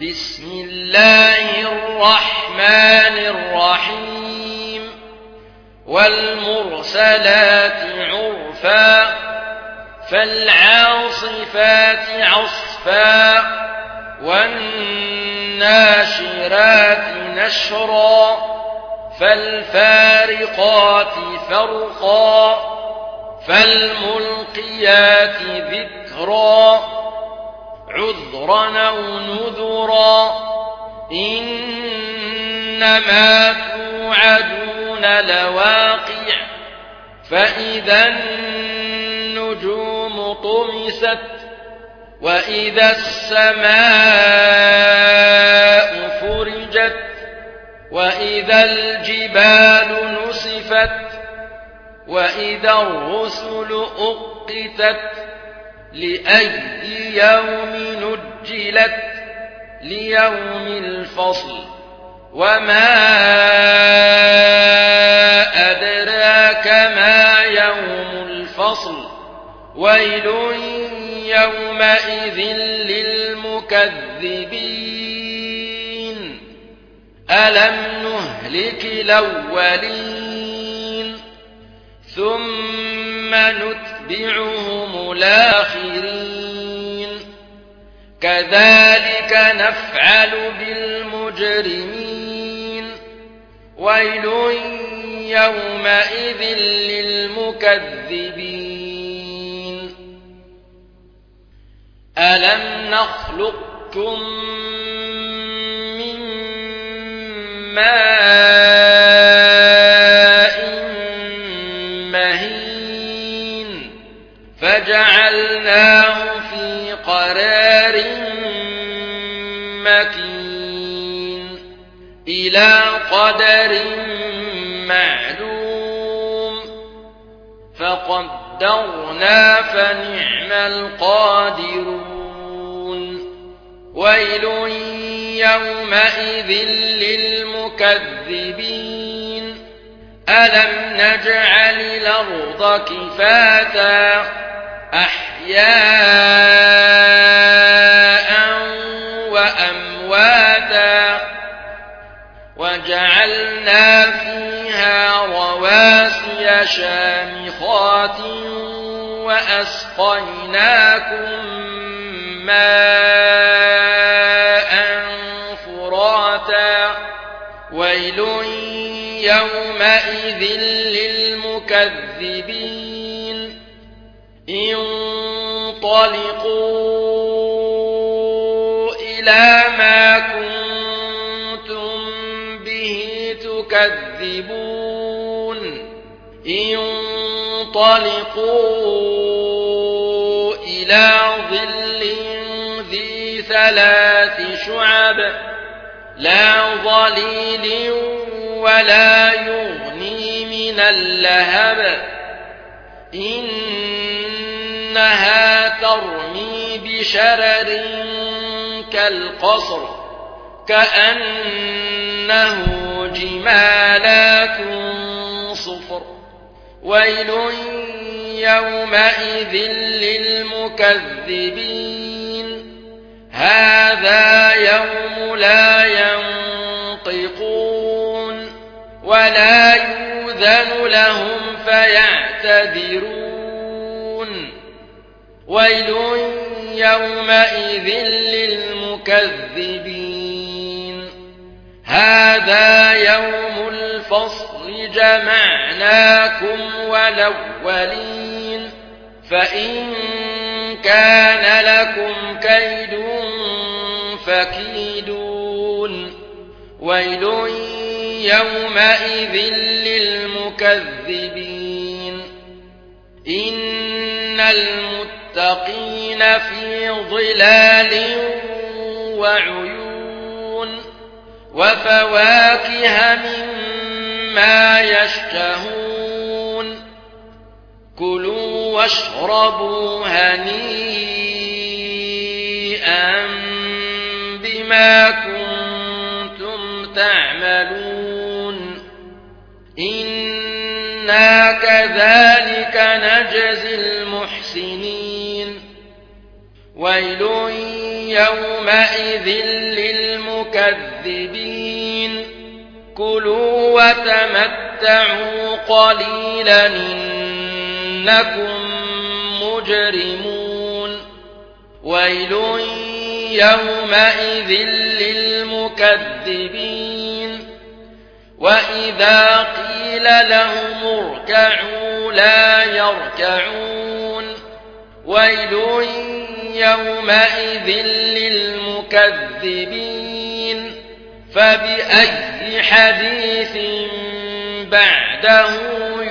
بسم الله الرحمن الرحيم والمرسلات عرفا فالعاصفات عصفا والناشرات نشرا فالفارقات فرقا فالملقيات ذكرا عذرا أو نذرا إنما توعدون لواقع فإذا النجوم طمست وإذا السماء فرجت وإذا الجبال نسفت وإذا الرسل أقتت لأي يوم نجلت ليوم الفصل وما أدراك ما يوم الفصل ويل يومئذ للمكذبين ألم نهلك الأولين ثم نتبعهم الآخرين كذلك نفعل بالمجرمين ويل يومئذ للمكذبين ألم نخلقكم من ماء مهين فجعلناه في قرار مكين إلى قدر معلوم فقدرنا فنعم القادرون ويل يومئذ للمكذبين ألم نجعل الأرض كفاتا أحياء وأمواتا وجعلنا فيها رواسي شامخات وأسقيناكم ماء فراتا ويل يومئذ للمكذبين انطلقوا إلى ما كنتم به تكذبون انطلقوا إلى ظل ذي 3 شعب لا ظليل ولا يغني من اللهب إنها ترمي بشرر كالقصر كأنه جمالات صفر ويل يومئذ للمكذبين هذا يوم لا ينطقون ولا يؤذن لهم فيعتذرون ويل يومئذ للمكذبين هذا يوم الفصل جمعناكم والأولين فإن كان لكم كيد فكيدون ويل يومئذ للمكذبين إن المتقين في ظلال وعيون وفواكه مما يشتهون كلوا واشربوا هنيئا بما كنتم تعملون إنا كذلك نجزي المحسنين ويل يومئذ للمكذبين كلوا وتمتعوا قليلا إنكم مجرمون ويل يومئذ للمكذبين وإذا قيل لهم اركعوا لا يركعون ويل يومئذ للمكذبين فبأي حديث بعده